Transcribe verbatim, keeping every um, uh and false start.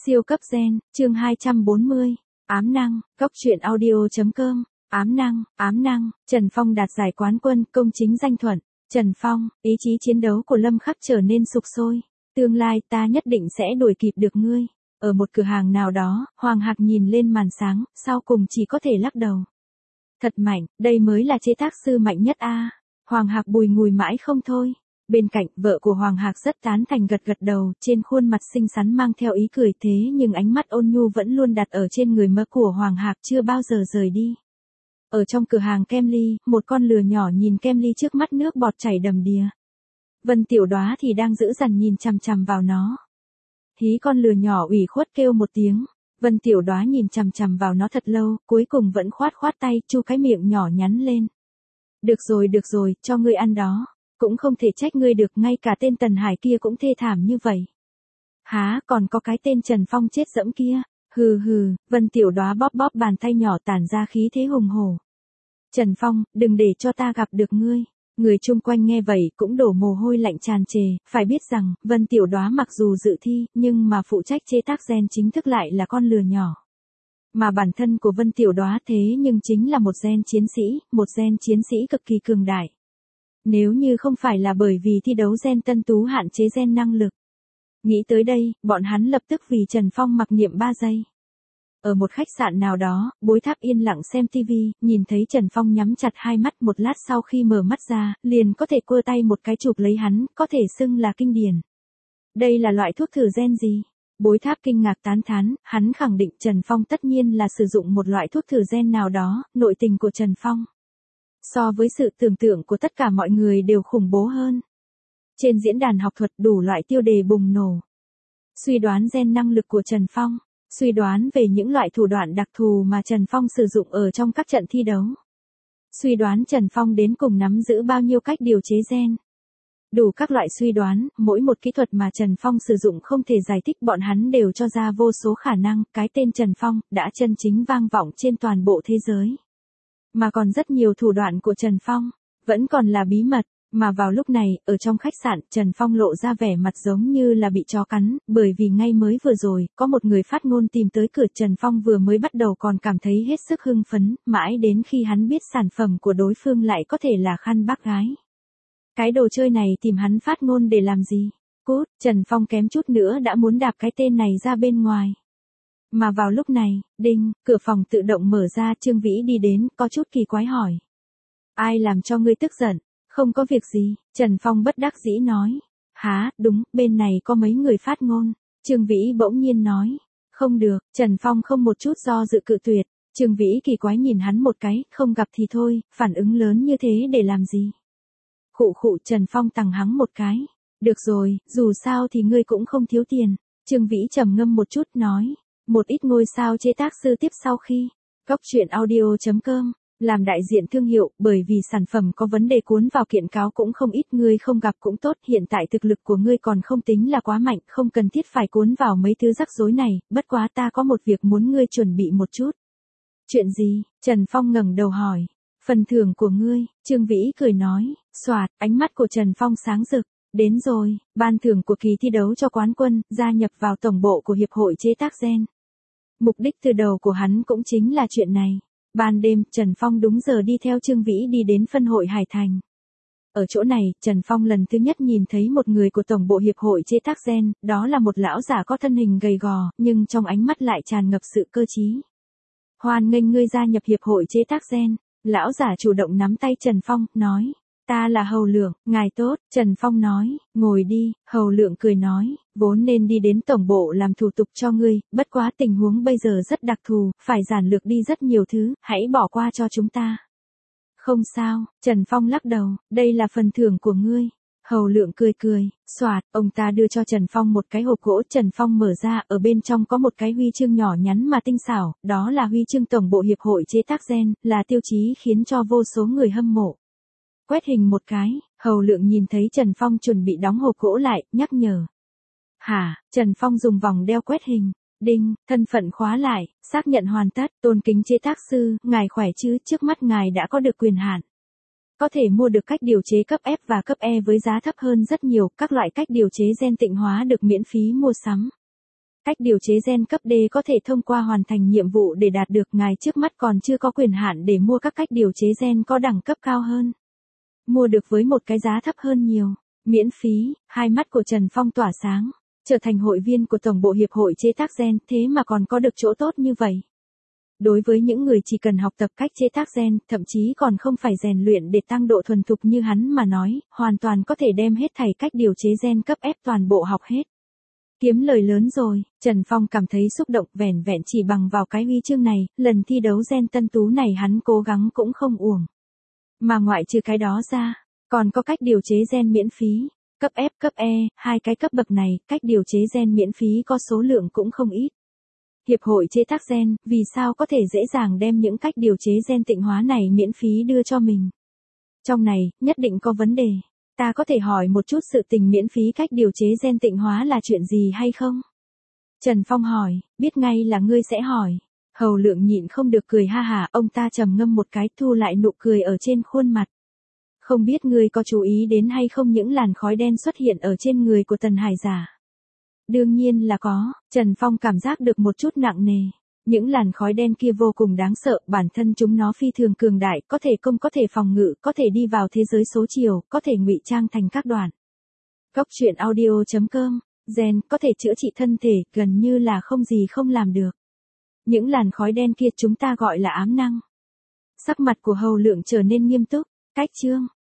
Siêu cấp gen, chương hai trăm bốn mươi. Ám năng, góc truyện audio.com. Ám năng, ám năng, Trần Phong đạt giải quán quân, công chính danh thuận. Trần Phong, ý chí chiến đấu của Lâm Khắc trở nên sục sôi. Tương lai ta nhất định sẽ đuổi kịp được ngươi. Ở một cửa hàng nào đó, Hoàng Hạc nhìn lên màn sáng, sau cùng chỉ có thể lắc đầu. Thật mạnh, đây mới là chế tác sư mạnh nhất a. Hoàng Hạc bùi ngùi mãi không thôi. Bên cạnh, vợ của Hoàng Hạc rất tán thành gật gật đầu, trên khuôn mặt xinh xắn mang theo ý cười thế nhưng ánh mắt ôn nhu vẫn luôn đặt ở trên người mơ của Hoàng Hạc chưa bao giờ rời đi. Ở trong cửa hàng kem ly, một con lừa nhỏ nhìn kem ly trước mắt nước bọt chảy đầm đìa. Vân Tiểu Đóa thì đang giữ dằn nhìn chằm chằm vào nó. Hí, con lừa nhỏ ủy khuất kêu một tiếng. Vân Tiểu Đóa nhìn chằm chằm vào nó thật lâu, cuối cùng vẫn khoát khoát tay, chu cái miệng nhỏ nhắn lên. Được rồi được rồi, cho ngươi ăn đó. Cũng không thể trách ngươi được, ngay cả tên Tần Hải kia cũng thê thảm như vậy. Há, còn có cái tên Trần Phong chết dẫm kia. Hừ hừ, Vân Tiểu Đóa bóp bóp bàn tay nhỏ tản ra khí thế hùng hổ. Trần Phong, đừng để cho ta gặp được ngươi. Người chung quanh nghe vậy cũng đổ mồ hôi lạnh tràn trề, phải biết rằng, Vân Tiểu Đóa mặc dù dự thi, nhưng mà phụ trách chế tác gen chính thức lại là con lừa nhỏ. Mà bản thân của Vân Tiểu Đóa thế nhưng chính là một gen chiến sĩ, một gen chiến sĩ cực kỳ cường đại. Nếu như không phải là bởi vì thi đấu gen tân tú hạn chế gen năng lực. Nghĩ tới đây, bọn hắn lập tức vì Trần Phong mặc niệm ba giây. Ở một khách sạn nào đó, Bối Tháp yên lặng xem tivi, nhìn thấy Trần Phong nhắm chặt hai mắt, một lát sau khi mở mắt ra, liền có thể cua tay một cái chụp lấy hắn, có thể xưng là kinh điển. Đây là loại thuốc thử gen gì? Bối Tháp kinh ngạc tán thán, hắn khẳng định Trần Phong tất nhiên là sử dụng một loại thuốc thử gen nào đó, nội tình của Trần Phong. So với sự tưởng tượng của tất cả mọi người đều khủng bố hơn. Trên diễn đàn học thuật đủ loại tiêu đề bùng nổ. Suy đoán gen năng lực của Trần Phong. Suy đoán về những loại thủ đoạn đặc thù mà Trần Phong sử dụng ở trong các trận thi đấu. Suy đoán Trần Phong đến cùng nắm giữ bao nhiêu cách điều chế gen. Đủ các loại suy đoán, mỗi một kỹ thuật mà Trần Phong sử dụng không thể giải thích, bọn hắn đều cho ra vô số khả năng, cái tên Trần Phong đã chân chính vang vọng trên toàn bộ thế giới. Mà còn rất nhiều thủ đoạn của Trần Phong, vẫn còn là bí mật, mà vào lúc này, ở trong khách sạn, Trần Phong lộ ra vẻ mặt giống như là bị chó cắn, bởi vì ngay mới vừa rồi, có một người phát ngôn tìm tới cửa. Trần Phong vừa mới bắt đầu còn cảm thấy hết sức hưng phấn, mãi đến khi hắn biết sản phẩm của đối phương lại có thể là khăn bác gái. Cái đồ chơi này tìm hắn phát ngôn để làm gì? Cút, Trần Phong kém chút nữa đã muốn đạp cái tên này ra bên ngoài. Mà vào lúc này, đinh, cửa phòng tự động mở ra, Trương Vĩ đi đến, có chút kỳ quái hỏi. Ai làm cho ngươi tức giận? Không có việc gì, Trần Phong bất đắc dĩ nói. Hả, đúng, bên này có mấy người phát ngôn. Trương Vĩ bỗng nhiên nói. Không được, Trần Phong không một chút do dự cự tuyệt. Trương Vĩ kỳ quái nhìn hắn một cái, không gặp thì thôi, phản ứng lớn như thế để làm gì? Khụ khụ, Trần Phong tằng hắng một cái. Được rồi, dù sao thì ngươi cũng không thiếu tiền. Trương Vĩ trầm ngâm một chút nói. Một ít ngôi sao chế tác sư tiếp sau khi. Góc truyện audio.com. Làm đại diện thương hiệu, bởi vì sản phẩm có vấn đề cuốn vào kiện cáo cũng không ít, ngươi không gặp cũng tốt, hiện tại thực lực của ngươi còn không tính là quá mạnh, không cần thiết phải cuốn vào mấy thứ rắc rối này, bất quá ta có một việc muốn ngươi chuẩn bị một chút. Chuyện gì? Trần Phong ngẩng đầu hỏi. Phần thưởng của ngươi, Trương Vĩ cười nói, xoạt, ánh mắt của Trần Phong sáng rực. Đến rồi, ban thưởng của kỳ thi đấu cho quán quân, gia nhập vào tổng bộ của Hiệp hội chế tác gen. Mục đích từ đầu của hắn cũng chính là chuyện này. Ban đêm, Trần Phong đúng giờ đi theo Trương Vĩ đi đến phân hội Hải Thành. Ở chỗ này, Trần Phong lần thứ nhất nhìn thấy một người của tổng bộ Hiệp hội chế tác gen, đó là một lão giả có thân hình gầy gò, nhưng trong ánh mắt lại tràn ngập sự cơ trí. Hoan nghênh ngươi gia nhập Hiệp hội chế tác gen. Lão giả chủ động nắm tay Trần Phong, nói. Ta là Hầu Lượng, ngài tốt, Trần Phong nói, ngồi đi. Hầu Lượng cười nói, vốn nên đi đến tổng bộ làm thủ tục cho ngươi, bất quá tình huống bây giờ rất đặc thù, phải giản lược đi rất nhiều thứ, hãy bỏ qua cho chúng ta. Không sao, Trần Phong lắc đầu, đây là phần thưởng của ngươi. Hầu Lượng cười cười, xoạt, ông ta đưa cho Trần Phong một cái hộp gỗ, Trần Phong mở ra, ở bên trong có một cái huy chương nhỏ nhắn mà tinh xảo, đó là huy chương tổng bộ Hiệp hội chế tác gen, là tiêu chí khiến cho vô số người hâm mộ. Quét hình một cái, Hầu Lượng nhìn thấy Trần Phong chuẩn bị đóng hộp gỗ lại, nhắc nhở. Hả, Trần Phong dùng vòng đeo quét hình. Đinh, thân phận khóa lại, xác nhận hoàn tất, tôn kính chế tác sư, ngài khỏe chứ, trước mắt ngài đã có được quyền hạn. Có thể mua được cách điều chế cấp F và cấp E với giá thấp hơn rất nhiều, các loại cách điều chế gen tịnh hóa được miễn phí mua sắm. Cách điều chế gen cấp D có thể thông qua hoàn thành nhiệm vụ để đạt được, ngài trước mắt còn chưa có quyền hạn để mua các cách điều chế gen có đẳng cấp cao hơn. Mua được với một cái giá thấp hơn nhiều. Miễn phí, hai mắt của Trần Phong tỏa sáng. Trở thành hội viên của Tổng bộ Hiệp hội chế tác gen, thế mà còn có được chỗ tốt như vậy. Đối với những người chỉ cần học tập cách chế tác gen, thậm chí còn không phải rèn luyện để tăng độ thuần thục như hắn mà nói, hoàn toàn có thể đem hết thảy cách điều chế gen cấp F toàn bộ học hết. Kiếm lời lớn rồi, Trần Phong cảm thấy xúc động, vẻn vẹn chỉ bằng vào cái huy chương này, lần thi đấu gen tân tú này hắn cố gắng cũng không uổng. Mà ngoại trừ cái đó ra, còn có cách điều chế gen miễn phí, cấp F, cấp E, hai cái cấp bậc này, cách điều chế gen miễn phí có số lượng cũng không ít. Hiệp hội chế tác gen, vì sao có thể dễ dàng đem những cách điều chế gen tịnh hóa này miễn phí đưa cho mình? Trong này, nhất định có vấn đề. Ta có thể hỏi một chút sự tình miễn phí cách điều chế gen tịnh hóa là chuyện gì hay không? Trần Phong hỏi, biết ngay là ngươi sẽ hỏi. Hầu Lượng nhịn không được cười ha hả, ông ta trầm ngâm một cái, thu lại nụ cười ở trên khuôn mặt. Không biết ngươi có chú ý đến hay không những làn khói đen xuất hiện ở trên người của Tần Hải Giả? Đương nhiên là có, Trần Phong cảm giác được một chút nặng nề. Những làn khói đen kia vô cùng đáng sợ, bản thân chúng nó phi thường cường đại, có thể công, có thể phòng ngự, có thể đi vào thế giới số chiều, có thể ngụy trang thành các đoạn. Góc truyện audio chấm com, gen có thể chữa trị thân thể, gần như là không gì không làm được. Những làn khói đen kia chúng ta gọi là ám năng. Sắc mặt của Hầu Lượng trở nên nghiêm túc, cách chương.